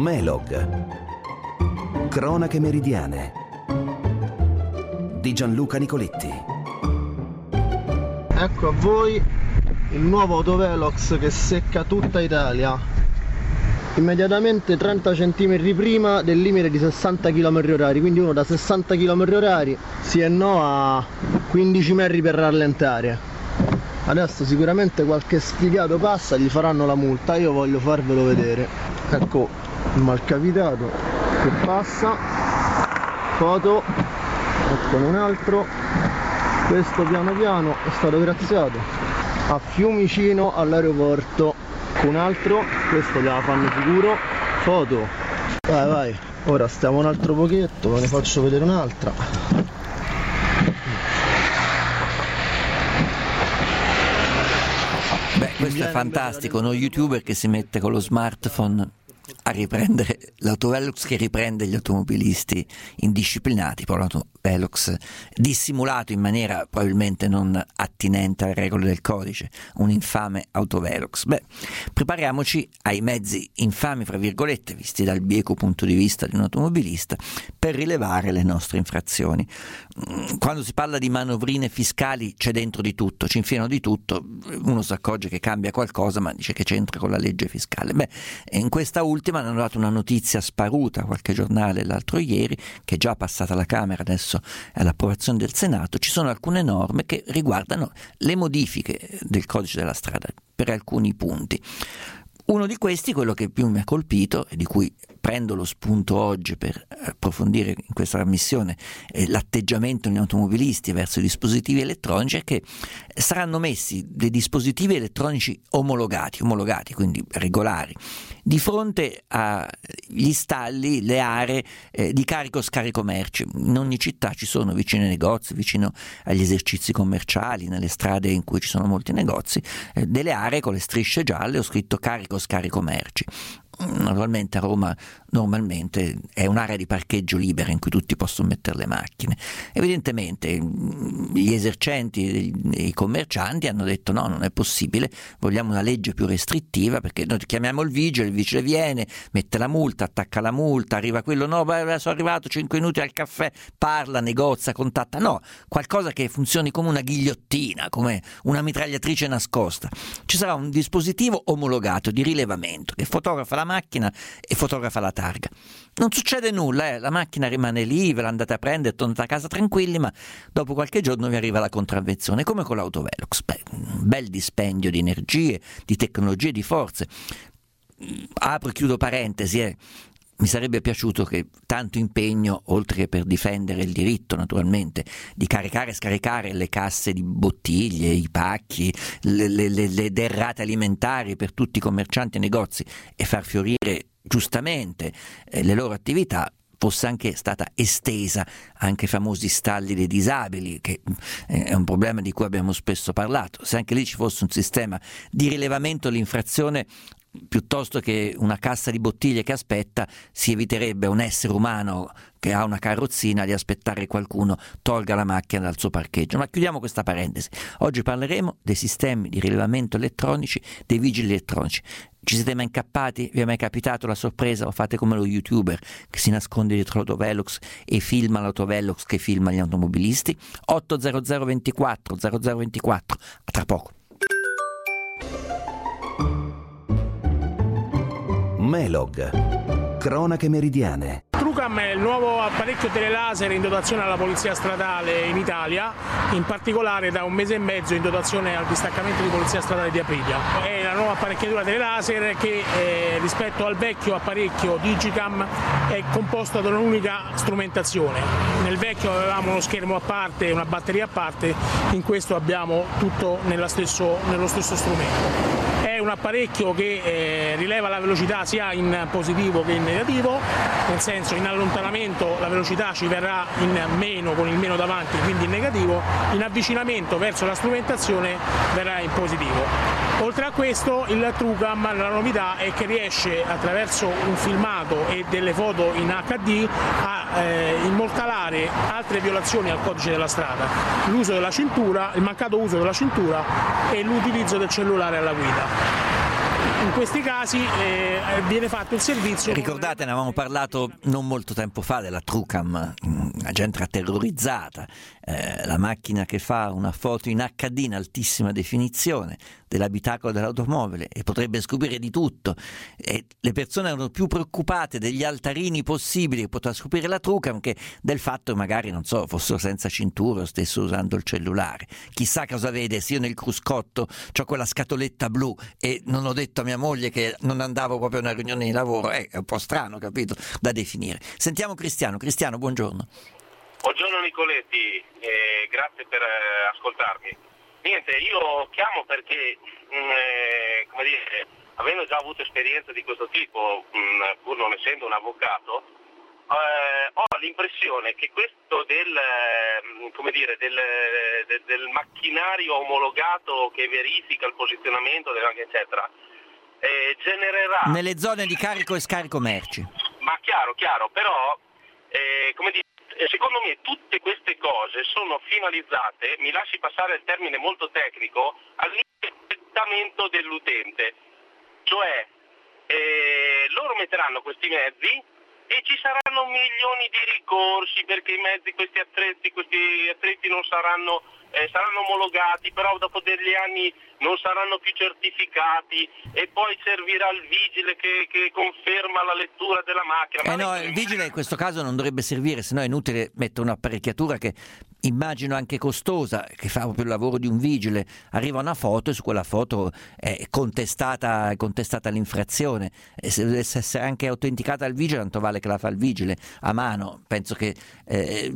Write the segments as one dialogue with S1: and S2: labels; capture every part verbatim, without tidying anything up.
S1: Melog. Cronache meridiane di Gianluca Nicoletti.
S2: Ecco a voi il nuovo autovelox che secca tutta Italia immediatamente trenta centimetri prima del limite di sessanta chilometri orari, quindi uno da sessanta chilometri orari sì e no a quindici metri per rallentare. Adesso sicuramente qualche sfigato passa, gli faranno la multa, io voglio farvelo vedere. Ecco il malcapitato che passa, foto, eccone un altro, questo piano piano è stato graziato a Fiumicino all'aeroporto, un altro, questo gliela fanno sicuro, foto, vai vai, ora stiamo un altro pochetto, ve ne faccio vedere un'altra.
S3: Beh, questo è fantastico, uno youtuber che si mette con lo smartphone a riprendere l'autovelox che riprende gli automobilisti indisciplinati, poi l'autovelox dissimulato in maniera probabilmente non attinente alle regole del codice, un infame autovelox. Beh, prepariamoci ai mezzi infami, fra virgolette, visti dal bieco punto di vista di un automobilista, per rilevare le nostre infrazioni. Quando si parla di manovrine fiscali c'è dentro di tutto, ci infilano di tutto, uno si accorge che cambia qualcosa ma dice che c'entra con la legge fiscale. Beh, in questa ultima hanno dato una notizia sparuta, qualche giornale l'altro ieri, che è già passata alla Camera, adesso è all'approvazione del Senato. Ci sono alcune norme che riguardano le modifiche del codice della strada per alcuni punti. Uno di questi, quello che più mi ha colpito e di cui prendo lo spunto oggi per approfondire in questa trasmissione eh, l'atteggiamento degli automobilisti verso i dispositivi elettronici, è che saranno messi dei dispositivi elettronici omologati, omologati quindi regolari, di fronte agli stalli, le aree eh, di carico-scarico merci. In ogni città ci sono, vicino ai negozi, vicino agli esercizi commerciali, nelle strade in cui ci sono molti negozi, eh, delle aree con le strisce gialle, ho scritto carico-scarico merci. Naturalmente a Roma normalmente è un'area di parcheggio libera in cui tutti possono mettere le macchine. Evidentemente gli esercenti e i commercianti hanno detto no, non è possibile, vogliamo una legge più restrittiva, perché noi chiamiamo il vigile, il vigile viene, mette la multa, attacca la multa, arriva quello, no, beh, sono arrivato cinque minuti al caffè, parla, negozia, contatta, no, qualcosa che funzioni come una ghigliottina, come una mitragliatrice nascosta. Ci sarà un dispositivo omologato di rilevamento che fotografa la macchina e fotografa la targa. Non succede nulla, eh? La macchina rimane lì, ve l'andate a prendere, tornate a casa tranquilli, ma dopo qualche giorno vi arriva la contravvenzione, come con l'autovelox. Beh, un bel dispendio di energie, di tecnologie, di forze. Apro e chiudo parentesi, eh. Mi sarebbe piaciuto che tanto impegno, oltre che per difendere il diritto naturalmente di caricare e scaricare le casse di bottiglie, i pacchi, le, le, le derrate alimentari per tutti i commercianti e negozi e far fiorire giustamente eh, le loro attività, fosse anche stata estesa anche ai famosi stalli dei disabili, che è un problema di cui abbiamo spesso parlato. Se anche lì ci fosse un sistema di rilevamento dell'infrazione, piuttosto che una cassa di bottiglie che aspetta, si eviterebbe un essere umano che ha una carrozzina di aspettare che qualcuno tolga la macchina dal suo parcheggio. Ma chiudiamo questa parentesi. Oggi parleremo dei sistemi di rilevamento elettronici, dei vigili elettronici. Ci siete mai incappati? Vi è mai capitato la sorpresa? O fate come lo youtuber che si nasconde dietro l'autovelox e filma l'autovelox che filma gli automobilisti? otto zero zero ventiquattro zero zero ventiquattro. A tra poco.
S1: Melog. Cronache meridiane.
S4: Trucam è il nuovo apparecchio telelaser in dotazione alla polizia stradale in Italia, in particolare da un mese e mezzo in dotazione al distaccamento di polizia stradale di Aprilia. È la nuova apparecchiatura telelaser che eh, rispetto al vecchio apparecchio Digicam è composto da un'unica strumentazione. Nel vecchio avevamo uno schermo a parte e una batteria a parte, in questo abbiamo tutto nella stesso, nello stesso strumento. È un apparecchio che eh, rileva la velocità sia in positivo che in negativo, nel senso in allontanamento la velocità ci verrà in meno con il meno davanti, quindi in negativo, in avvicinamento verso la strumentazione verrà in positivo. Oltre a questo il Trucam, la novità è che riesce attraverso un filmato e delle foto in acca di a eh, immortalare altre violazioni al codice della strada, l'uso della cintura, il mancato uso della cintura e l'utilizzo del cellulare alla guida. In questi casi eh, viene fatto il servizio.
S3: Ricordate, ne avevamo parlato non molto tempo fa della Trucam, la gente era terrorizzata, eh, la macchina che fa una foto in acca di in altissima definizione dell'abitacolo dell'automobile e potrebbe scoprire di tutto, e le persone erano più preoccupate degli altarini possibili che poteva scoprire la Trucam che del fatto che magari, non so, fossero senza cintura o stessero usando il cellulare. Chissà cosa vede, se io nel cruscotto c'ho quella scatoletta blu e non ho detto a mia moglie che non andavo proprio a una riunione di lavoro, eh, è un po' strano, capito, da definire. Sentiamo Cristiano. Cristiano, buongiorno.
S5: Buongiorno Nicoletti, eh, grazie per eh, ascoltarmi. Niente, io chiamo perché, mh, eh, come dire, avendo già avuto esperienza di questo tipo, mh, pur non essendo un avvocato, eh, ho l'impressione che questo del, eh, come dire, del, del, del macchinario omologato che verifica il posizionamento, eccetera, eh, genererà...
S3: Nelle zone di carico e scarico merci.
S5: Ma chiaro, chiaro, però, eh, come dire, secondo me tutte queste cose sono finalizzate, mi lasci passare il termine molto tecnico, all'interprettamento dell'utente. Cioè, eh, loro metteranno questi mezzi e ci saranno milioni di ricorsi perché i mezzi, questi attrezzi, questi attrezzi non saranno, eh, saranno omologati, però dopo degli anni non saranno più certificati e poi servirà il vigile che, che conferma la lettura della macchina.
S3: Eh no, il vigile in questo caso non dovrebbe servire, sennò è inutile mettere un'apparecchiatura che immagino anche costosa, che fa proprio il lavoro di un vigile. Arriva una foto e su quella foto è contestata, è contestata l'infrazione, e se dovesse essere anche autenticata al vigile, tanto vale che la fa il vigile a mano. Penso che eh,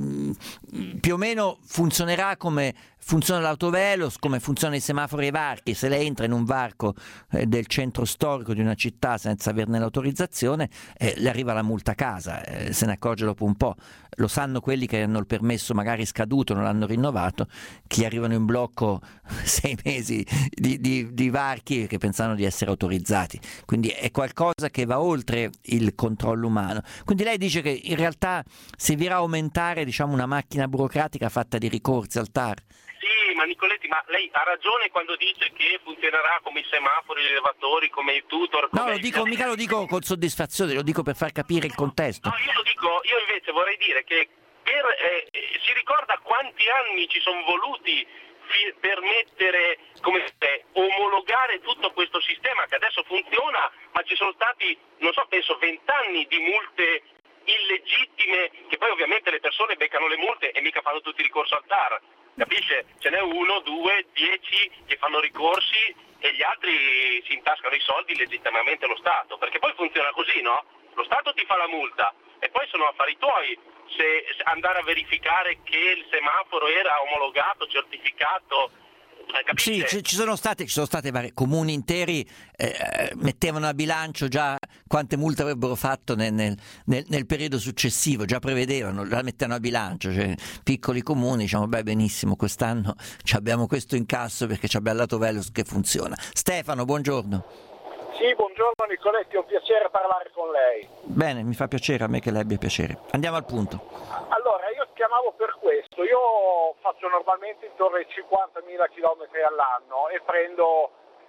S3: più o meno funzionerà come funziona l'autovelox, come funzionano i semafori e i varchi. Se lei entra in un varco eh, del centro storico di una città senza averne l'autorizzazione, eh, le arriva la multa a casa, eh, se ne accorge dopo un po'. Lo sanno quelli che hanno il permesso magari scaduto, non l'hanno rinnovato, che arrivano in blocco sei mesi di, di, di varchi che pensano di essere autorizzati. Quindi è qualcosa che va oltre il controllo umano. Quindi lei dice che in realtà servirà a aumentare, diciamo, una macchina burocratica fatta di ricorsi al T A R.
S5: Sì, ma Nicoletti, ma lei ha ragione quando dice che funzionerà come i semafori, gli elevatori, come i tutor. Come
S3: no, lo dico, mica lo dico con soddisfazione, lo dico per far capire il contesto.
S5: No, io lo dico, io invece vorrei dire che per, eh, si ricorda quanti anni ci sono voluti fi- per mettere, come se, omologare tutto questo sistema che adesso funziona, ma ci sono stati, non so, penso vent'anni di multe illegittime, che poi ovviamente le persone beccano le multe e mica fanno tutti ricorso al T A R. Capisce? Ce n'è uno, due, dieci che fanno ricorsi e gli altri si intascano i soldi legittimamente lo Stato, perché poi funziona così, no? Lo Stato ti fa la multa e poi sono affari tuoi se andare a verificare che il semaforo era omologato, certificato.
S3: Sì, ci, ci sono state, ci sono state vari comuni interi eh, mettevano a bilancio già quante multe avrebbero fatto nel, nel, nel, nel periodo successivo, già prevedevano, la mettevano a bilancio, cioè piccoli comuni diciamo beh benissimo, quest'anno abbiamo questo incasso perché abbiamo l'autovelox che funziona. Stefano, buongiorno.
S6: Sì, buongiorno Nicoletti, è un piacere parlare con lei.
S3: Bene, mi fa piacere a me che lei abbia piacere. Andiamo al punto.
S6: Allora, io chiamavo per questo, io faccio normalmente intorno ai cinquantamila chilometri all'anno e prendo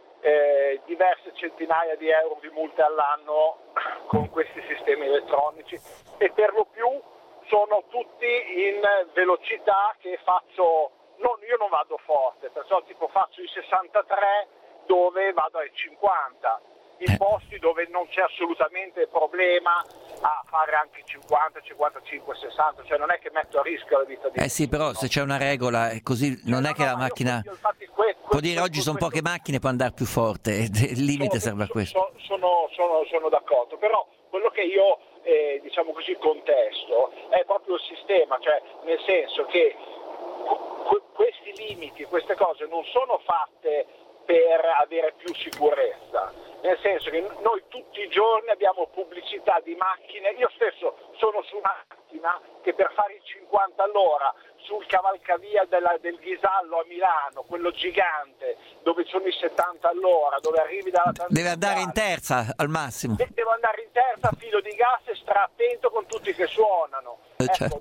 S6: eh, diverse centinaia di euro di multe all'anno con questi sistemi elettronici e per lo più sono tutti in velocità che faccio, non, io non vado forte, perciò tipo faccio i sessantatré dove vado ai cinquanta. In
S3: Eh.
S6: posti dove non c'è assolutamente problema a fare anche cinquanta, cinquantacinque, sessanta, cioè non è che metto a rischio la vita di
S3: Eh sì, però se c'è una regola è così, non
S6: No,
S3: è che
S6: no,
S3: la
S6: ma io-
S3: macchina
S6: io infatti que-
S3: può dire
S6: questo-
S3: oggi sono
S6: questo-
S3: poche macchine, può andare più forte, il limite serve a
S6: so-
S3: questo.
S6: so- Sono, sono, sono d'accordo, però quello che io eh, diciamo così contesto è proprio il sistema, cioè nel senso che que- questi limiti, queste cose non sono fatte per avere più sicurezza, nel senso che noi tutti i giorni abbiamo pubblicità di macchine, io stesso sono su una macchina che per fare i cinquanta all'ora sul cavalcavia della, del Ghisallo a Milano, quello gigante, dove sono i settanta all'ora, dove arrivi dalla
S3: Deve andare in terza al massimo.
S6: De- devo andare in terza, filo di gas e stare attento con tutti che suonano.
S3: Eh,
S6: Ecco,
S3: certo.
S6: no-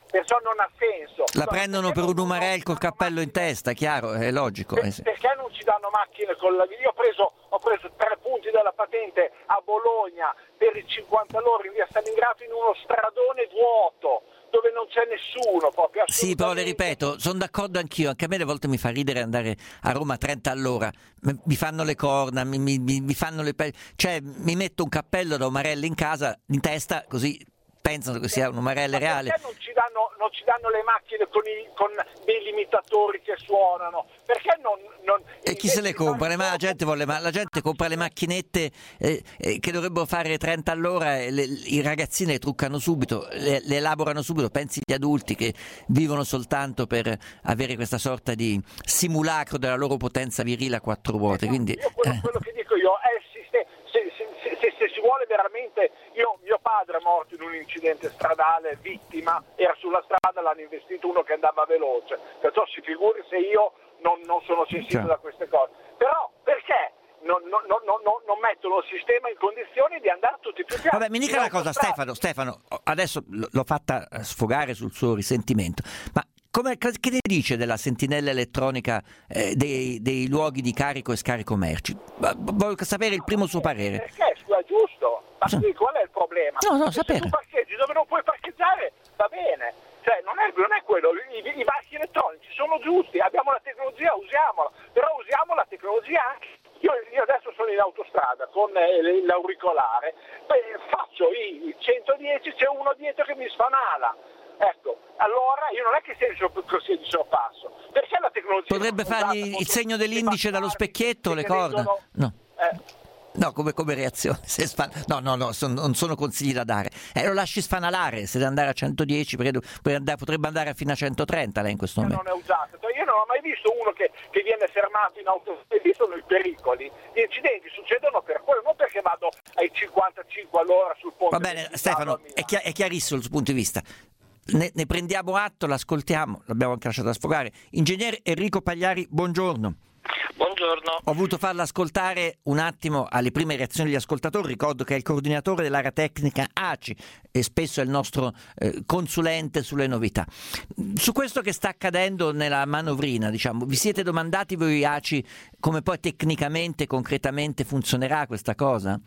S6: perciò non ha senso.
S3: La
S6: Allora,
S3: prendono per un umarell col cappello in testa, chiaro, è logico.
S6: Per,
S3: eh sì.
S6: Perché non ci danno macchine con la... Io ho preso, ho preso tre punti della patente a Bologna per i cinquanta all'ora in via Stalingrado in uno stradone vuoto, dove non c'è nessuno proprio.
S3: Sì, però le ripeto, sono d'accordo anch'io, anche a me alle volte mi fa ridere andare a Roma a trenta all'ora, mi fanno le corna, mi, mi, mi fanno le pe... cioè mi metto un cappello da umarello in casa, in testa, così pensano che sia un umarello reale.
S6: Perché non ci danno, non ci danno le macchine con, i, con dei limitatori che suonano? Perché non... non
S3: e chi se le compra? Le, ma la, gente vuole, ma la gente compra le macchinette eh, eh, che dovrebbero fare trenta all'ora e le, i ragazzini le truccano subito, le, le elaborano subito. Pensi agli adulti che vivono soltanto per avere questa sorta di simulacro della loro potenza virile a quattro ruote. Quindi,
S6: io quello,
S3: eh.
S6: quello che dico io è il sistema. Se, se, se, se, se si vuole veramente, io, mio padre è morto in un incidente stradale, vittima, era sulla strada, l'hanno investito uno che andava veloce, perciò si figuri se io non, non sono sensibile
S3: Cioè.
S6: a queste cose. Però perché non, non, non, non, non mettono il sistema in condizioni di andare tutti più piani?
S3: Vabbè, mi dica una cosa, Stefano, Stefano, adesso l- l'ho fatta sfogare sul suo risentimento, ma come, che ne dice della sentinella elettronica eh, dei, dei luoghi di carico e scarico merci? Voglio sapere il primo suo parere.
S6: Perché? Scusa, giusto? Ma
S3: Sì.
S6: sì, qual è il problema?
S3: No, no,
S6: Che
S3: sapere.
S6: Se tu parcheggi dove non puoi parcheggiare, va bene. Cioè, non è, non è quello. I, i varchi elettronici sono giusti, abbiamo la tecnologia, usiamola. Però usiamo la tecnologia anche. Io, io adesso sono in autostrada con eh, l'auricolare, beh, faccio i centodieci, c'è uno dietro che mi sfanala. Ecco, allora io non è che sei così di sorpasso, perché la tecnologia...
S3: Potrebbe fargli il segno dell'indice dallo specchietto, le corna? No.
S6: Eh.
S3: No, come, come reazione? Se sfan... No, no, no, son, non sono consigli da dare. Eh, lo lasci sfanalare, se deve andare a centodieci, credo, potrebbe andare fino a centotrenta lei in questo momento.
S6: Non è usato. Io non ho mai visto uno che, che viene fermato in autostrada, lì sono i pericoli. Gli incidenti succedono per quello, non perché vado ai cinquantacinque all'ora sul ponte.
S3: Va bene, Stefano, è, chi- è chiarissimo il suo punto di vista. Ne, ne prendiamo atto, l'ascoltiamo, l'abbiamo anche lasciato sfogare. Ingegnere Enrico Pagliari, buongiorno.
S7: Buongiorno.
S3: Ho voluto farla ascoltare un attimo alle prime reazioni degli ascoltatori. Ricordo che è il coordinatore dell'area tecnica A C I e spesso è il nostro eh, consulente sulle novità. Su questo che sta accadendo nella manovrina, diciamo, vi siete domandati voi A C I come poi tecnicamente, concretamente funzionerà questa cosa?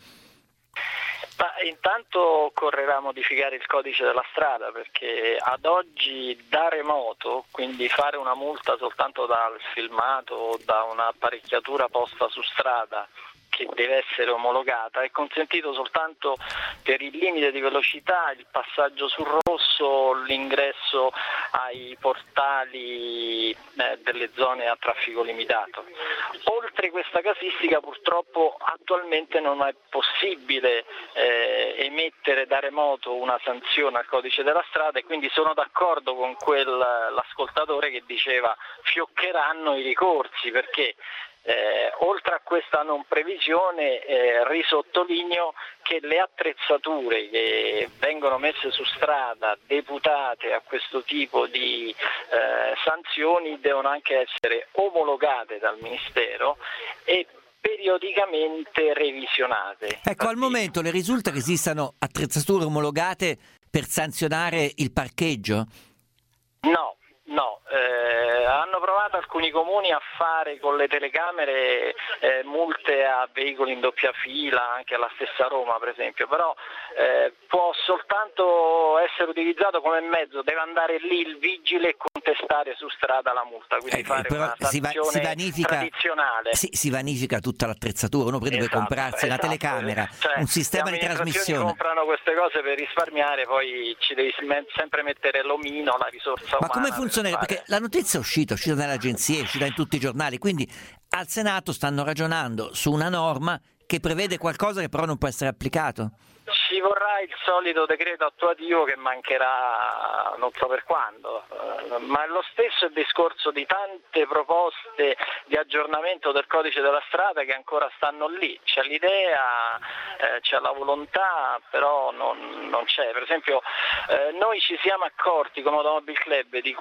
S7: Ma intanto occorrerà modificare il codice della strada, perché ad oggi da remoto, quindi fare una multa soltanto dal filmato o da un'apparecchiatura posta su strada che deve essere omologata, è consentito soltanto per il limite di velocità, il passaggio sul rosso, l'ingresso ai portali eh, delle zone a traffico limitato. Oltre questa casistica purtroppo attualmente non è possibile eh, emettere da remoto una sanzione al codice della strada, e quindi sono d'accordo con quell'ascoltatore che diceva fioccheranno i ricorsi, perché Eh, oltre a questa non previsione eh, risottolineo che le attrezzature che vengono messe su strada deputate a questo tipo di eh, sanzioni devono anche essere omologate dal Ministero e periodicamente revisionate.
S3: Ecco, al momento le risulta che esistano attrezzature omologate per sanzionare il parcheggio?
S7: No. No, eh, hanno provato alcuni comuni a fare con le telecamere eh, multe a veicoli in doppia fila, anche alla stessa Roma per esempio, però eh, può soltanto essere utilizzato come mezzo, deve andare lì il vigile e contestare su strada la multa, quindi
S3: Eh,
S7: fare
S3: però
S7: una
S3: si va-
S7: sanzione
S3: si vanifica-
S7: tradizionale.
S3: Si, si vanifica tutta l'attrezzatura, uno poi deve
S7: Esatto,
S3: comprarsi una
S7: esatto.
S3: telecamera,
S7: Cioè,
S3: un sistema
S7: le
S3: di
S7: amministrazioni
S3: trasmissione.
S7: comprano queste cose per risparmiare, poi ci devi sem- sempre mettere l'omino, la risorsa
S3: Ma
S7: umana.
S3: come
S7: per
S3: funzionerà?
S7: fare-
S3: Perché la notizia è uscita, è uscita dalle agenzie, è uscita in tutti i giornali, quindi al Senato stanno ragionando su una norma che prevede qualcosa che però non può essere applicato.
S7: Ci vorrà il solito decreto attuativo che mancherà non so per quando, eh, ma lo stesso il discorso di tante proposte di aggiornamento del codice della strada che ancora stanno lì. C'è l'idea, eh, c'è la volontà, però non, non c'è. Per esempio eh, noi ci siamo accorti come Automobile Club di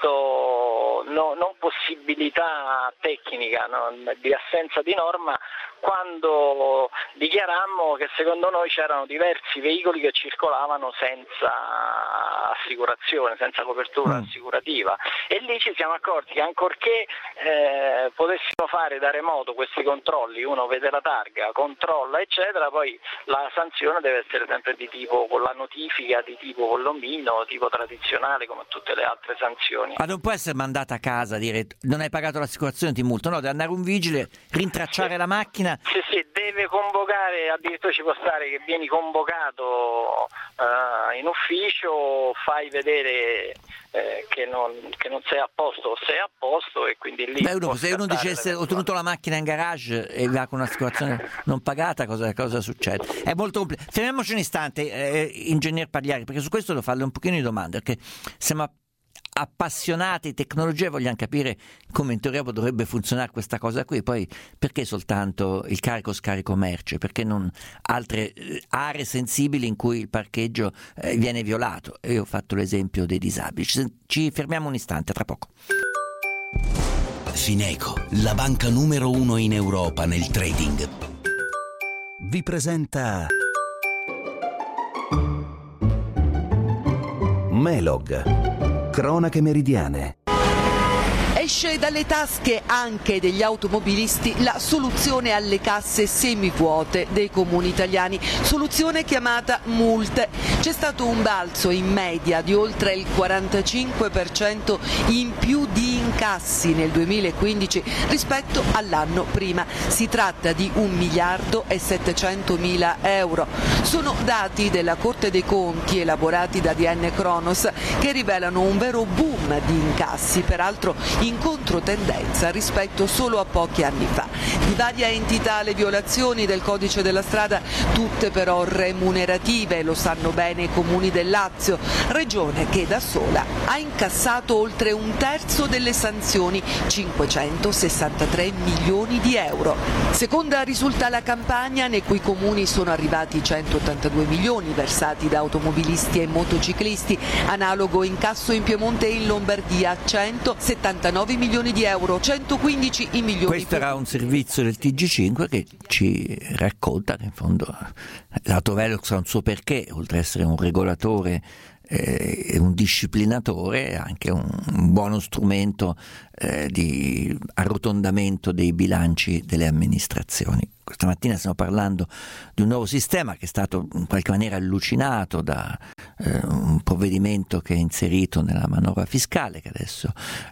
S7: questo no, non possibilità tecnica, no, di assenza di norma, quando dichiarammo che secondo noi c'erano diversi veicoli veicoli che circolavano senza assicurazione, senza copertura mm. assicurativa, e lì ci siamo accorti che ancorché eh, potessimo fare da remoto questi controlli, uno vede la targa, controlla eccetera, poi la sanzione deve essere sempre di tipo con la notifica di tipo con l'omino, tipo tradizionale come tutte le altre sanzioni.
S3: Ma non può essere mandata a casa, dire non hai pagato l'assicurazione ti multo, no, deve andare un vigile, rintracciare sì. la macchina.
S7: Sì, sì, deve convocare, addirittura ci può stare che vieni convocato uh, in ufficio, fai vedere eh, che, non, che non sei a posto o sei a posto, e quindi lì...
S3: Beh, uno, se uno dicesse ho tenuto la macchina in garage e va con un'assicurazione non pagata, cosa, cosa succede? È molto complicato. Fermiamoci un istante, eh, ingegner Pagliari, perché su questo devo farle un pochino di domande, perché siamo appassionati di tecnologia e vogliamo capire come in teoria dovrebbe funzionare questa cosa qui. Poi perché soltanto il carico scarico merce, perché non altre aree sensibili in cui il parcheggio eh, viene violato? E io ho fatto l'esempio dei disabili. Ci, ci fermiamo un istante, tra poco.
S1: Fineco, la banca numero uno in Europa nel trading, vi presenta Melog, cronache meridiane.
S8: Esce dalle tasche anche degli automobilisti la soluzione alle casse semivuote dei comuni italiani, soluzione chiamata multe. C'è stato un balzo in media di oltre il quarantacinque per cento in più di incassi nel duemilaquindici rispetto all'anno prima. Si tratta di un miliardo e settecentomila euro. Sono dati della Corte dei Conti elaborati da D N Cronos che rivelano un vero boom di incassi, peraltro in controtendenza rispetto solo a pochi anni fa. Di varia entità le violazioni del codice della strada, tutte però remunerative, lo sanno bene i comuni del Lazio, regione che da sola ha incassato oltre un terzo delle sanzioni, cinquecentosessantatré milioni di euro. Seconda risulta la Campania, nei cui comuni sono arrivati centottantadue milioni versati da automobilisti e motociclisti, analogo incasso in Piemonte e in Lombardia, centosettantanove milioni di euro, centoquindici i milioni.
S3: Questo era un servizio del T G cinque che ci racconta che in fondo l'autovelox ha un suo perché, oltre ad essere un regolatore e eh, un disciplinatore, è anche un, un buono strumento eh, di arrotondamento dei bilanci delle amministrazioni. Questa mattina stiamo parlando di un nuovo sistema che è stato in qualche maniera allucinato da eh, un provvedimento che è inserito nella manovra fiscale, che adesso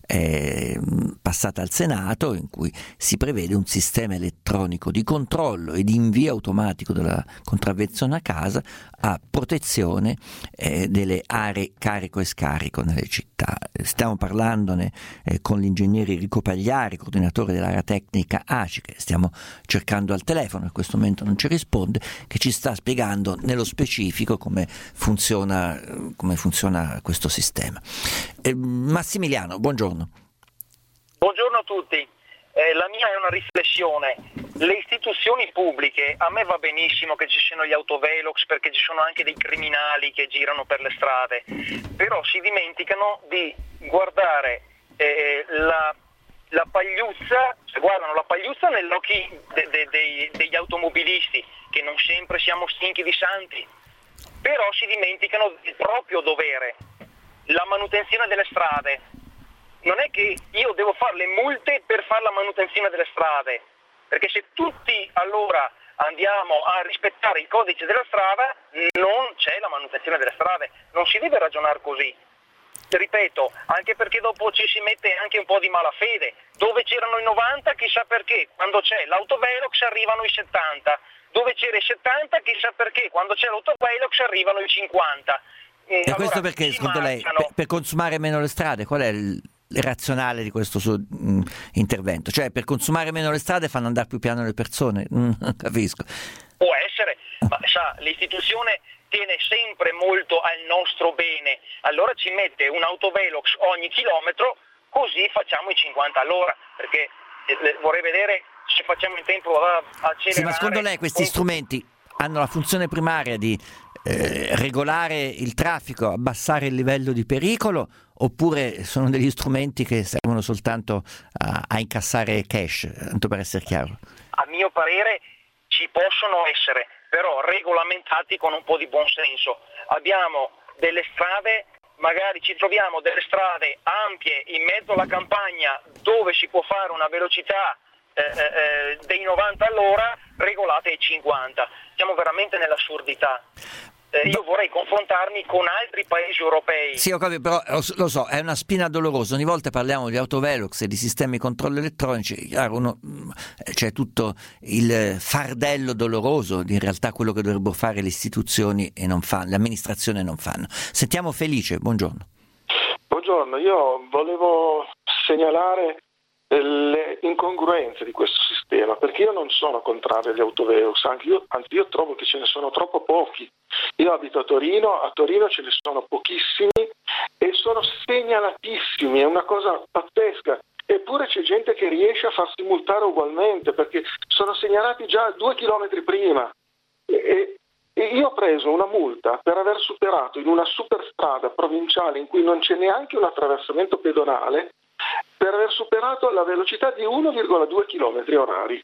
S3: è passata al Senato, in cui si prevede un sistema elettronico di controllo e di invio automatico della contravvenzione a casa a protezione eh, delle aree carico e scarico nelle città. Stiamo parlandone eh, con l'ingegnere Enrico Pagliari, coordinatore dell'area tecnica A C I, che stiamo cercando al telefono, in questo momento non ci risponde, che ci sta spiegando nello specifico come funziona, come funziona questo sistema. Eh, Massimiliano, buongiorno.
S9: Buongiorno a tutti. Eh, la mia è una riflessione. Le istituzioni pubbliche, a me va benissimo che ci siano gli autovelox perché ci sono anche dei criminali che girano per le strade, però si dimenticano di guardare eh, la la pagliuzza, guardano la pagliuzza negli occhi de, de, de, degli automobilisti, che non sempre siamo stinchi di santi, però si dimenticano del proprio dovere, la manutenzione delle strade. Non è che io devo fare le multe per fare la manutenzione delle strade, perché se tutti allora andiamo a rispettare il codice della strada non c'è la manutenzione delle strade, non si deve ragionare così. Ripeto, anche perché dopo ci si mette anche un po' di malafede. Dove c'erano i novanta, chissà perché, quando c'è l'autovelox arrivano i settanta. Dove c'era i settanta, chissà perché, quando c'è l'autovelox arrivano i cinquanta.
S3: E allora, questo perché, secondo lei, per, per consumare meno le strade, qual è il, il razionale di questo suo mh, intervento? Cioè, per consumare meno le strade fanno andare più piano le persone? Non capisco.
S9: Può essere, ma sa, l'istituzione tiene sempre molto al nostro bene, allora ci mette un autovelox ogni chilometro, così facciamo i cinquanta all'ora, perché vorrei vedere se facciamo in tempo a accelerare.
S3: Sì, ma secondo lei questi strumenti hanno la funzione primaria di eh, regolare il traffico, abbassare il livello di pericolo, oppure sono degli strumenti che servono soltanto a, a incassare cash, tanto per essere chiaro?
S9: A mio parere ci possono essere però regolamentati con un po' di buonsenso. Abbiamo delle strade, magari ci troviamo delle strade ampie in mezzo alla campagna dove si può fare una velocità eh, eh, dei novanta all'ora regolate ai cinquanta. Siamo veramente nell'assurdità. Eh, io vorrei confrontarmi con altri paesi europei.
S3: Sì, ho capito, però lo so, è una spina dolorosa. Ogni volta parliamo di autovelox e di sistemi di controllo elettronici, chiaro, uno, c'è tutto il fardello doloroso di in realtà quello che dovrebbero fare le istituzioni e non fanno, le amministrazioni non fanno. Sentiamo Felice, buongiorno.
S10: Buongiorno, io volevo segnalare le incongruenze di questo sistema, perché io non sono contrario agli autovelox, anche io, anzi io trovo che ce ne sono troppo pochi. Io abito a Torino, a Torino ce ne sono pochissimi e sono segnalatissimi, è una cosa pazzesca, eppure c'è gente che riesce a farsi multare ugualmente perché sono segnalati già due chilometri prima. E, e io ho preso una multa per aver superato in una superstrada provinciale in cui non c'è neanche un attraversamento pedonale, per aver superato la velocità di uno virgola due chilometri orari.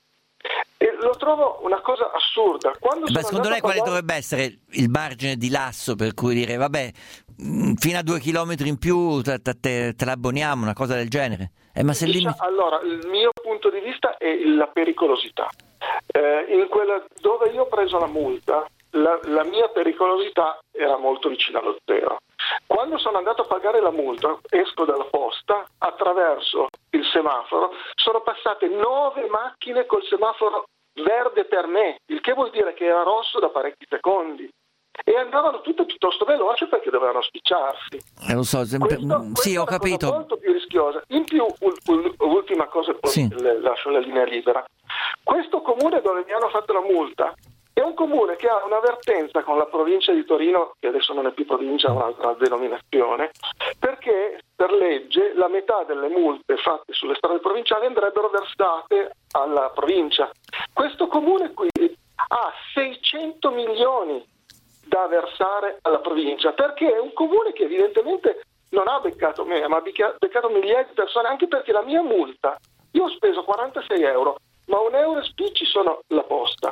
S10: E lo trovo una cosa assurda. Quando
S3: Beh, secondo lei quale
S10: pagare...
S3: dovrebbe essere il margine di lasso per cui dire vabbè, fino a due chilometri in più te, te, te l'abboniamo, una cosa del genere? Eh, ma se
S10: Dicia,
S3: limiti...
S10: Allora, il mio punto di vista è la pericolosità. Eh, in quella dove io ho preso la multa, la, la mia pericolosità era molto vicina allo zero. Quando sono andato a pagare la multa, esco dalla posta, attraverso il semaforo, sono passate nove macchine col semaforo verde per me, il che vuol dire che era rosso da parecchi secondi. E andavano tutte piuttosto veloci perché dovevano spicciarsi.
S3: Eh, lo so, sempre...
S10: Questo,
S3: sì, ho capito.
S10: È molto più rischiosa. In più, ul- ul- ultima cosa, poi
S3: sì.
S10: le, lascio la linea libera. Questo comune dove mi hanno fatto la multa è un comune che ha un'avvertenza con la provincia di Torino, che adesso non è più provincia, ma un'altra denominazione, perché per legge la metà delle multe fatte sulle strade provinciali andrebbero versate alla provincia. Questo comune qui ha seicento milioni da versare alla provincia, perché è un comune che evidentemente non ha beccato me, ma ha beccato migliaia di persone, anche perché la mia multa, io ho speso quarantasei euro, ma un euro e spicci sono la posta.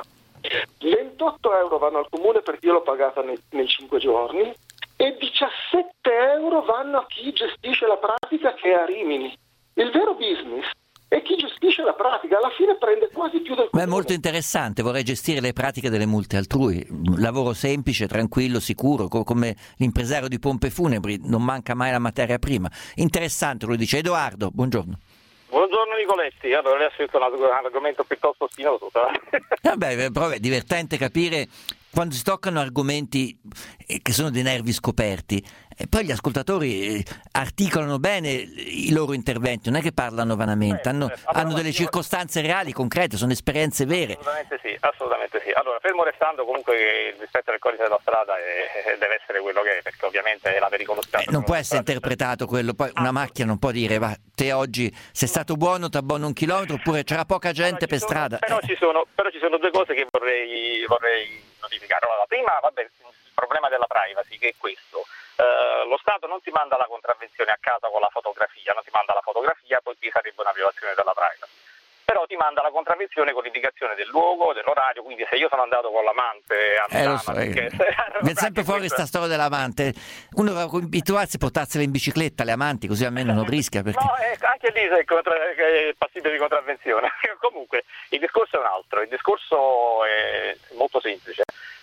S10: ventotto euro vanno al comune perché io l'ho pagata nei, nei cinque giorni e diciassette euro vanno a chi gestisce la pratica, che è a Rimini. Il vero business è chi gestisce la pratica, alla fine prende quasi più del comune.
S3: Ma è molto interessante, vorrei gestire le pratiche delle multe altrui, lavoro semplice, tranquillo, sicuro, co- come l'impresario di pompe funebri, non manca mai la materia prima. Interessante, lo dice Edoardo, buongiorno.
S11: Buongiorno Nicoletti, allora lei ha scelto un argomento piuttosto spinoso.
S3: Vabbè, però è divertente capire quando si toccano argomenti che sono dei nervi scoperti e poi gli ascoltatori articolano bene i loro interventi, non è che parlano vanamente, hanno, hanno delle circostanze reali, concrete, sono esperienze vere.
S11: Assolutamente sì, assolutamente sì. Allora, fermo restando comunque che il rispetto del codice della strada è, deve essere quello che è, perché ovviamente è la pericolosità.
S3: Eh, non può essere interpretato quello, poi una macchina non può dire va, te oggi sei stato buono, ti abbono un chilometro, oppure c'era poca gente per
S11: sono,
S3: strada.
S11: Però,
S3: eh.
S11: ci sono, però ci sono due cose che vorrei, vorrei notificare. Allora, la prima, vabbè, il problema della privacy, che è questo. Uh, lo Stato non ti manda la contravvenzione a casa con la fotografia, non ti manda la fotografia, poi qui sarebbe una violazione della privacy. Però ti manda la contravvenzione con l'indicazione del luogo, dell'orario, quindi se io sono andato con l'amante a
S3: Eh, lo so,
S11: perché...
S3: viene sempre fuori questa storia dell'amante. Uno deve abituarsi a portarsela in bicicletta le amanti, così almeno non rischia. Perché...
S11: No, eh, anche lì sei contra... è passibile di contravvenzione. Comunque, il discorso è un altro, il discorso è molto semplice.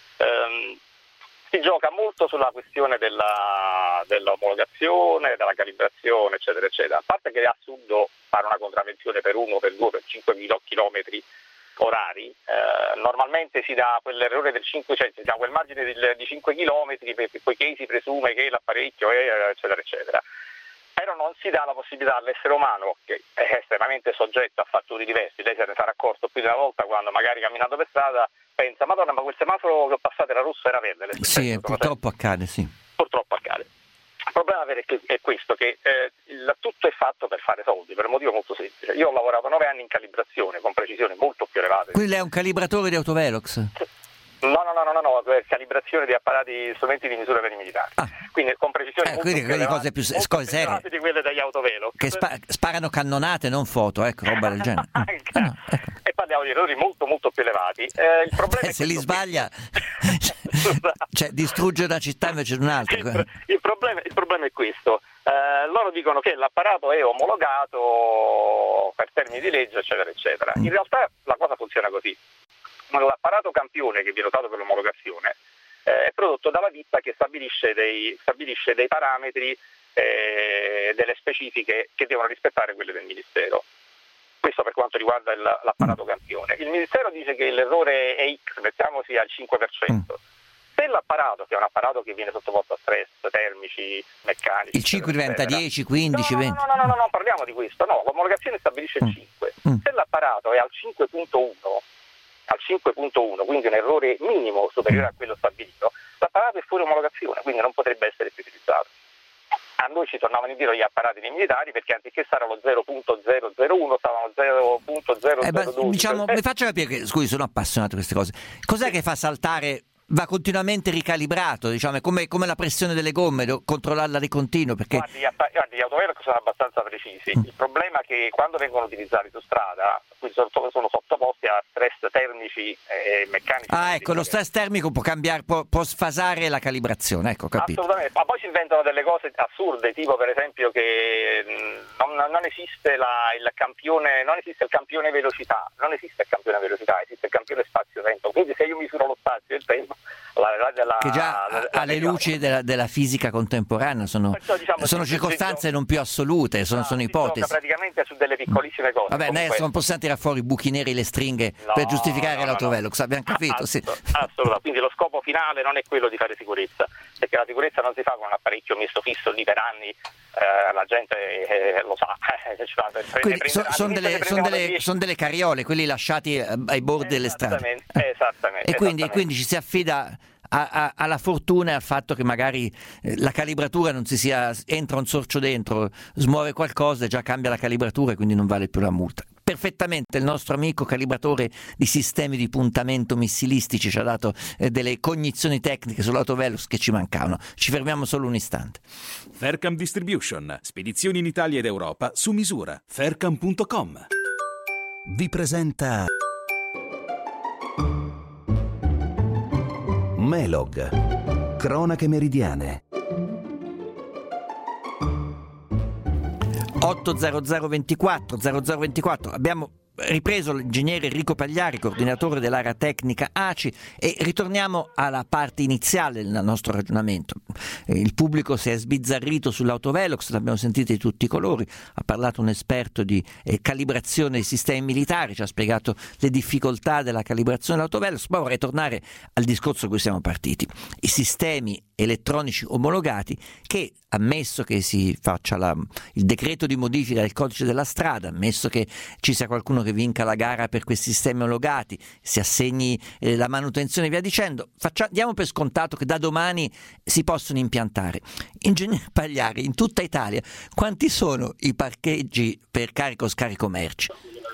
S11: Um, si gioca molto sulla questione della, dell'omologazione, della calibrazione, eccetera, eccetera. A parte che è assurdo fare una contravvenzione per uno, per due, per cinque chilometri orari, eh, normalmente si dà quell'errore del cinque, cioè si dà quel margine di, di cinque chilometri, poiché si presume che l'apparecchio è, eccetera, eccetera. Però non si dà la possibilità all'essere umano, che è estremamente soggetto a fattori diversi, lei se ne sarà accorto più di una volta quando magari camminando per strada pensa, madonna, ma quel semaforo che ho passato era rosso, era verde.
S3: Sì, purtroppo accade, sì.
S11: Purtroppo accade. Il problema vero è questo, che eh, il, tutto è fatto per fare soldi, per un motivo molto semplice. Io ho lavorato nove anni in calibrazione, con precisioni molto più elevate.
S3: Quindi lei è un calibratore di autovelox?
S11: No, no, no, no, no, no, per calibrazione di apparati, strumenti di misura per i militari.
S3: Ah.
S11: Quindi con precisioni
S3: eh,
S11: molto
S3: quindi
S11: più elevate,
S3: cose più
S11: molto
S3: cose
S11: più elevate
S3: serie.
S11: di quelle degli autovelox.
S3: Che spa- sparano cannonate, non foto, ecco, roba del genere. Ah, no, ecco.
S11: E parliamo degli errori molto molto più elevati. Eh, il problema
S3: eh,
S11: è
S3: se li sbaglia cioè distrugge una città invece di un'altra.
S11: Il, il, problema, il problema è questo. Eh, loro dicono che l'apparato è omologato per termini di legge, eccetera, eccetera. In realtà la cosa funziona così. L'apparato campione che viene usato per l'omologazione eh, è prodotto dalla ditta che stabilisce dei, stabilisce dei parametri, eh, delle specifiche che devono rispettare quelle del Ministero. Questo per quanto riguarda il, l'apparato campione. Il Ministero dice che l'errore è X, mettiamo sia al cinque per cento. Se l'apparato, che è un apparato che viene sottoposto a stress termici, meccanici,
S3: il cinque diventa dieci, quindici,
S11: no,
S3: venti.
S11: No, no, no, no, no, parliamo di questo. No, l'omologazione stabilisce il cinque. Mm. Se l'apparato è al cinque virgola uno, al cinque virgola uno, quindi un errore minimo superiore a quello stabilito, l'apparato è fuori omologazione, quindi non potrebbe essere più utilizzato. A noi ci tornavano in giro gli apparati dei militari perché anziché stare allo zero virgola zero zero uno stavano zero virgola zero zero due.
S3: Eh, diciamo, mi faccia capire che, scusi, sono appassionato di queste cose. Cos'è sì. che fa saltare? Va continuamente ricalibrato, diciamo, è come, come la pressione delle gomme, devo controllarla di continuo. Perché...
S11: Guardi, gli, app- guardi, gli autovelox sono abbastanza precisi. Mm. Il problema è che quando vengono utilizzati su strada, sono, sono sottoposti a stress termici e meccanici.
S3: Ah, ecco, lo stress termico può cambiare, può, può sfasare la calibrazione, ecco, capito.
S11: Assolutamente, ma poi si inventano delle cose assurde, tipo per esempio che non, non esiste la, il campione, non esiste il campione velocità, non esiste il campione velocità, esiste il campione spazio-tempo. Quindi se io misuro lo spazio e il tempo, La, la, la,
S3: che già la, la, alle luci della, della fisica contemporanea sono, perciò, diciamo, sono circostanze non più assolute, sono, no, sono ipotesi.
S11: Praticamente su delle piccolissime cose.
S3: Vabbè,
S11: Comunque...
S3: non possiamo tirare fuori i buchi neri, le stringhe
S11: no,
S3: per giustificare
S11: no,
S3: l'autovelox,
S11: no.
S3: abbiamo capito?
S11: Ass-
S3: sì.
S11: Assolutamente, quindi lo scopo finale non è quello di fare sicurezza, perché la sicurezza non si fa con un apparecchio messo fisso lì per anni, eh, la gente eh, lo sa.
S3: Quindi sono son delle, son delle, son delle carriole, quelli lasciati ai bordi delle strade.
S11: Esattamente.
S3: E quindi, quindi ci si affida a, a, alla fortuna e al fatto che magari eh, la calibratura non si sia, entra un sorcio dentro, smuove qualcosa e già cambia la calibratura e quindi non vale più la multa. Perfettamente il nostro amico calibratore di sistemi di puntamento missilistici ci ha dato eh, delle cognizioni tecniche sull'autovelox che ci mancavano. Ci fermiamo solo un istante.
S12: Faircam Distribution, spedizioni in Italia ed Europa su misura. Faircam punto com
S1: vi presenta Melog, cronache meridiane.
S3: otto zero zero ventiquattro zero zero ventiquattro abbiamo ripreso l'ingegnere Enrico Pagliari, coordinatore dell'area tecnica A C I, e ritorniamo alla parte iniziale del nostro ragionamento. Il pubblico si è sbizzarrito sull'autovelox, l'abbiamo sentito di tutti i colori, ha parlato un esperto di eh, calibrazione dei sistemi militari, ci ha spiegato le difficoltà della calibrazione dell'autovelox, ma vorrei tornare al discorso da cui siamo partiti. I sistemi elettronici omologati che, ammesso che si faccia la, il decreto di modifica del codice della strada, ammesso che ci sia qualcuno che vinca la gara per questi sistemi omologati, si assegni eh, la manutenzione e via dicendo, faccia, diamo per scontato che da domani si possono impiantare. Ingegnere Pagliari, in tutta Italia quanti sono i parcheggi per carico scarico merci?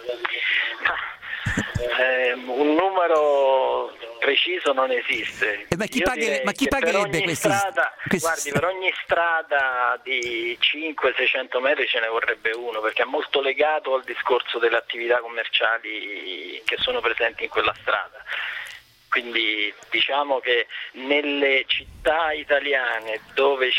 S7: Eh, un numero preciso non esiste.
S3: Eh, ma chi, paghe, ma chi pagherebbe questi,
S7: strada,
S3: questi...
S7: Guardi, per ogni strada di cinquecento seicento metri ce ne vorrebbe uno, perché è molto legato al discorso delle attività commerciali che sono presenti in quella strada. Quindi diciamo che nelle città italiane dove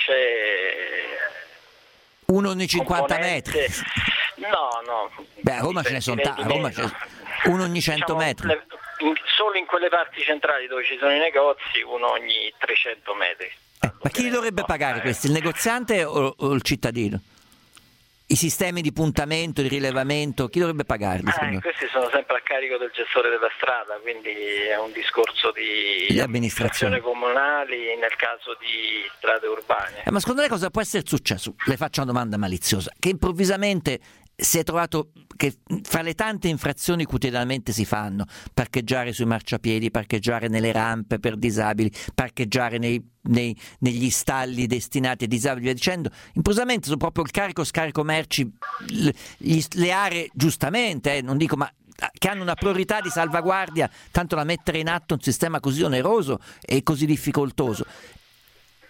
S7: c'è
S3: uno ogni cinquanta metri.
S7: No, no.
S3: Beh, a Roma ce ne sono tanti, a Roma ce ne uno ogni cento
S7: diciamo,
S3: metri.
S7: Le, in, solo in quelle parti centrali dove ci sono i negozi, uno ogni trecento metri.
S3: Eh, ma chi dovrebbe pagare questi? Il negoziante o, o il cittadino? I sistemi di puntamento, di rilevamento, chi dovrebbe pagarli?
S7: Eh, questi sono sempre a carico del gestore della strada, quindi è un discorso di,
S3: di amministrazione
S7: comunali nel caso di strade urbane.
S3: Eh, ma secondo lei cosa può essere successo? Le faccio una domanda maliziosa. Che improvvisamente si è trovato che fra le tante infrazioni quotidianamente si fanno, parcheggiare sui marciapiedi, parcheggiare nelle rampe per disabili, parcheggiare nei, nei, negli stalli destinati ai disabili, via dicendo, improvvisamente sono proprio il carico scarico merci, le, le aree giustamente, eh, non dico ma che hanno una priorità di salvaguardia, tanto da mettere in atto un sistema così oneroso e così difficoltoso.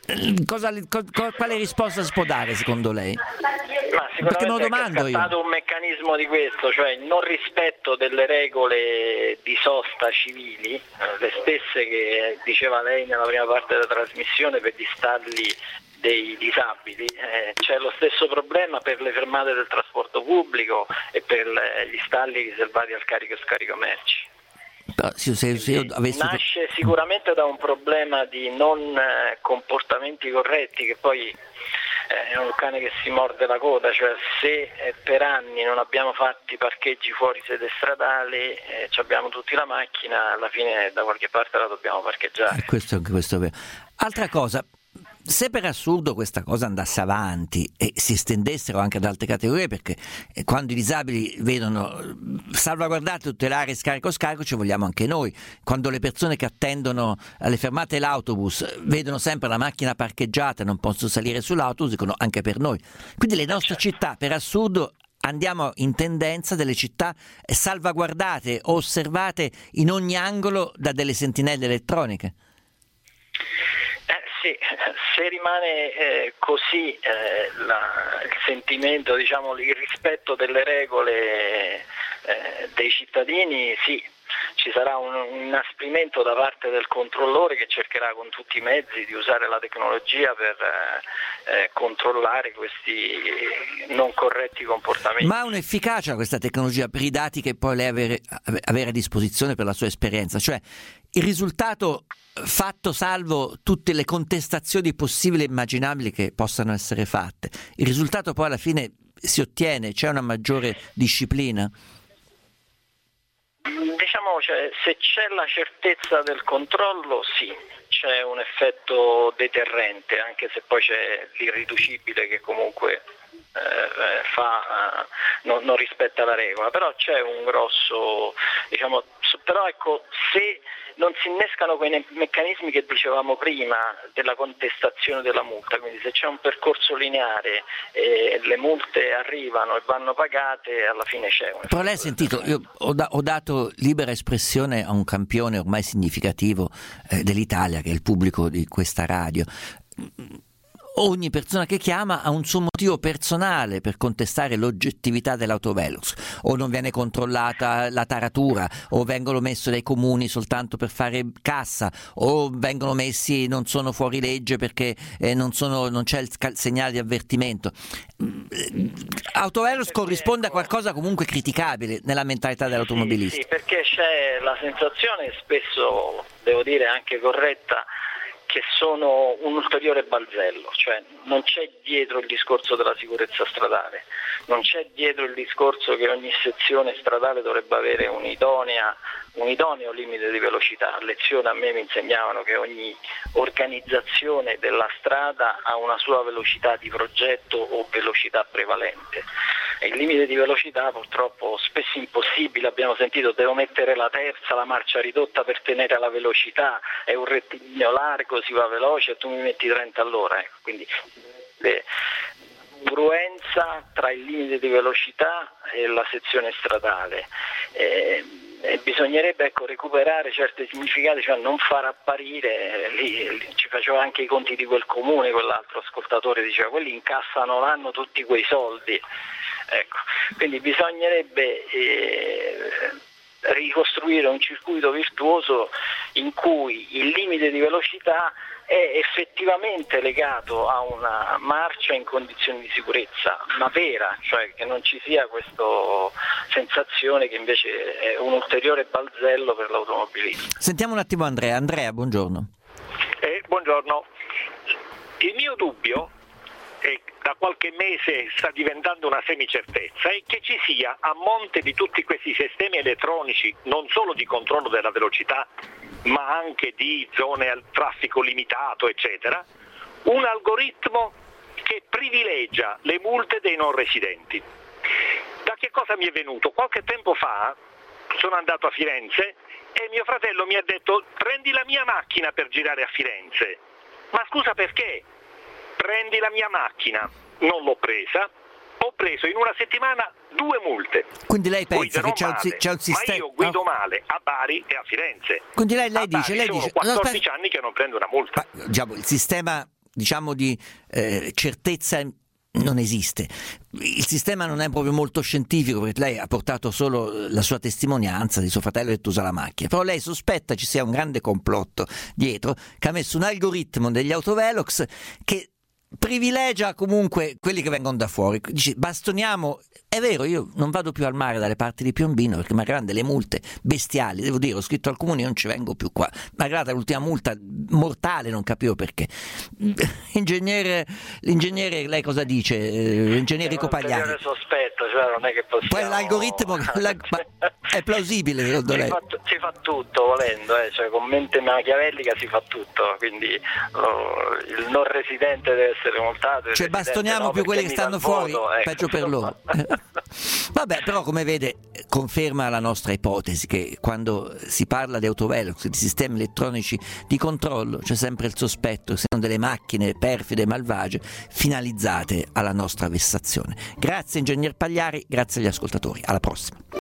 S3: Cosa, co, quale risposta si può dare secondo lei?
S7: Ma
S3: Perché me lo
S7: sicuramente
S3: domando
S7: è
S3: io.
S7: stato un meccanismo di questo, cioè il non rispetto delle regole di sosta civili, eh, le stesse che diceva lei nella prima parte della trasmissione per gli stalli dei disabili. Eh, c'è lo stesso problema per le fermate del trasporto pubblico e per le, gli stalli riservati al carico e scarico merci.
S3: Però, se, se, se io avessi...
S7: Nasce sicuramente da un problema di non eh, comportamenti corretti, che poi eh, è un cane che si morde la coda, cioè se eh, per anni non abbiamo fatti parcheggi fuori sede stradale, eh, abbiamo tutti la macchina, alla fine da qualche parte la dobbiamo parcheggiare.
S3: Eh, questo, anche questo è vero. Altra cosa, se per assurdo questa cosa andasse avanti e si estendessero anche ad altre categorie, perché quando i disabili vedono salvaguardate tutte le aree scarico-scarico ci vogliamo anche noi, quando le persone che attendono alle fermate dell'autobus vedono sempre la macchina parcheggiata e non possono salire sull'autobus, dicono anche per noi. Quindi le nostre città, per assurdo, andiamo in tendenza delle città salvaguardate o osservate in ogni angolo da delle sentinelle elettroniche.
S7: Sì, se rimane eh, così eh, la, il sentimento, diciamo, il rispetto delle regole eh, dei cittadini, sì, ci sarà un, un inasprimento da parte del controllore che cercherà con tutti i mezzi di usare la tecnologia per eh, eh, controllare questi non corretti comportamenti.
S3: Ma ha un'efficacia questa tecnologia per i dati che poi lei avere, avere a disposizione per la sua esperienza? Cioè il risultato, fatto salvo tutte le contestazioni possibili e immaginabili che possano essere fatte, il risultato poi alla fine si ottiene? C'è una maggiore disciplina?
S7: Diciamo, cioè, se c'è la certezza del controllo, sì, c'è un effetto deterrente, anche se poi c'è l'irriducibile che comunque eh, fa, eh, non, non rispetta la regola, però c'è un grosso, diciamo, però ecco, se non si innescano quei meccanismi che dicevamo prima della contestazione della multa, quindi se c'è un percorso lineare e le multe arrivano e vanno pagate, alla fine c'è un...
S3: Però lei ha sentito, io ho, da, ho dato libera espressione a un campione ormai significativo eh, dell'Italia, che è il pubblico di questa radio. Ogni persona che chiama ha un suo motivo personale per contestare l'oggettività dell'autovelox, o non viene controllata la taratura, o vengono messi dai comuni soltanto per fare cassa, o vengono messi, non sono fuori legge perché eh, non, sono, non c'è il segnale di avvertimento. Autovelox corrisponde a qualcosa comunque criticabile nella mentalità dell'automobilista.
S7: Sì, sì, perché c'è la sensazione, spesso devo dire anche corretta, che sono un ulteriore balzello, cioè non c'è dietro il discorso della sicurezza stradale, non c'è dietro il discorso che ogni sezione stradale dovrebbe avere un'idonea, un idoneo limite di velocità. A lezione a me mi insegnavano che ogni organizzazione della strada ha una sua velocità di progetto o velocità prevalente. E il limite di velocità purtroppo spesso impossibile, abbiamo sentito devo mettere la terza, la marcia ridotta per tenere la velocità, è un rettilineo largo, si va veloce e tu mi metti trenta all'ora, ecco. Quindi le, congruenza tra il limite di velocità e la sezione stradale. Eh, e bisognerebbe ecco, recuperare certi significati, cioè non far apparire, lì, lì ci faceva anche i conti di quel comune, quell'altro ascoltatore diceva quelli incassano l'anno tutti quei soldi, ecco. Quindi bisognerebbe eh, ricostruire un circuito virtuoso in cui il limite di velocità è effettivamente legato a una marcia in condizioni di sicurezza, ma vera, cioè che non ci sia questa sensazione che invece è un ulteriore balzello per l'automobilista.
S3: Sentiamo un attimo Andrea. Andrea, buongiorno.
S6: Eh, buongiorno. Il mio dubbio, e da qualche mese sta diventando una semicertezza, è che ci sia a monte di tutti questi sistemi elettronici, non solo di controllo della velocità, ma anche di zone al traffico limitato, eccetera, un algoritmo che privilegia le multe dei non residenti. Da che cosa mi è venuto? Qualche tempo fa sono andato a Firenze e mio fratello mi ha detto prendi la mia macchina per girare a Firenze. Ma scusa, perché? Prendi la mia macchina. Non l'ho presa, ho preso in una settimana due multe.
S3: Quindi lei pensa che c'è un, c'è un sistema...
S6: Ma io guido male a Bari e a Firenze.
S3: Quindi lei, lei
S6: a
S3: dice...
S6: Bari
S3: lei
S6: sono
S3: dice
S6: quattordici
S3: no,
S6: anni che non prendo una multa.
S3: Ma, diciamo, il sistema diciamo di eh, certezza non esiste. Il sistema non è proprio molto scientifico, perché lei ha portato solo la sua testimonianza di suo fratello che usa la macchina, però lei sospetta ci sia un grande complotto dietro che ha messo un algoritmo degli autovelox che privilegia comunque quelli che vengono da fuori. Dice bastoniamo. È vero, io non vado più al mare dalle parti di Piombino perché mi arrivano delle multe bestiali, devo dire, ho scritto al comune, non ci vengo più qua. Mi è arrivata l'ultima multa mortale, non capivo perché. Ingegnere, l'ingegnere, lei cosa dice? L'ingegnere Rico Pagliari.
S7: Sospetto, cioè non è che possiamo...
S3: Poi l'algoritmo la, è plausibile secondo lei?
S7: Ci fa, ci fa tutto volendo, eh? Cioè con mente machiavellica si fa tutto, quindi oh, il non residente deve essere multato.
S3: Cioè bastoniamo no, più quelli che stanno fuori, voto, ecco. Peggio per loro. Vabbè, però come vede conferma la nostra ipotesi che quando si parla di autovelox, di sistemi elettronici di controllo, c'è sempre il sospetto che siano delle macchine perfide e malvagie finalizzate alla nostra vessazione. Grazie ingegner Pagliari, grazie agli ascoltatori, alla prossima.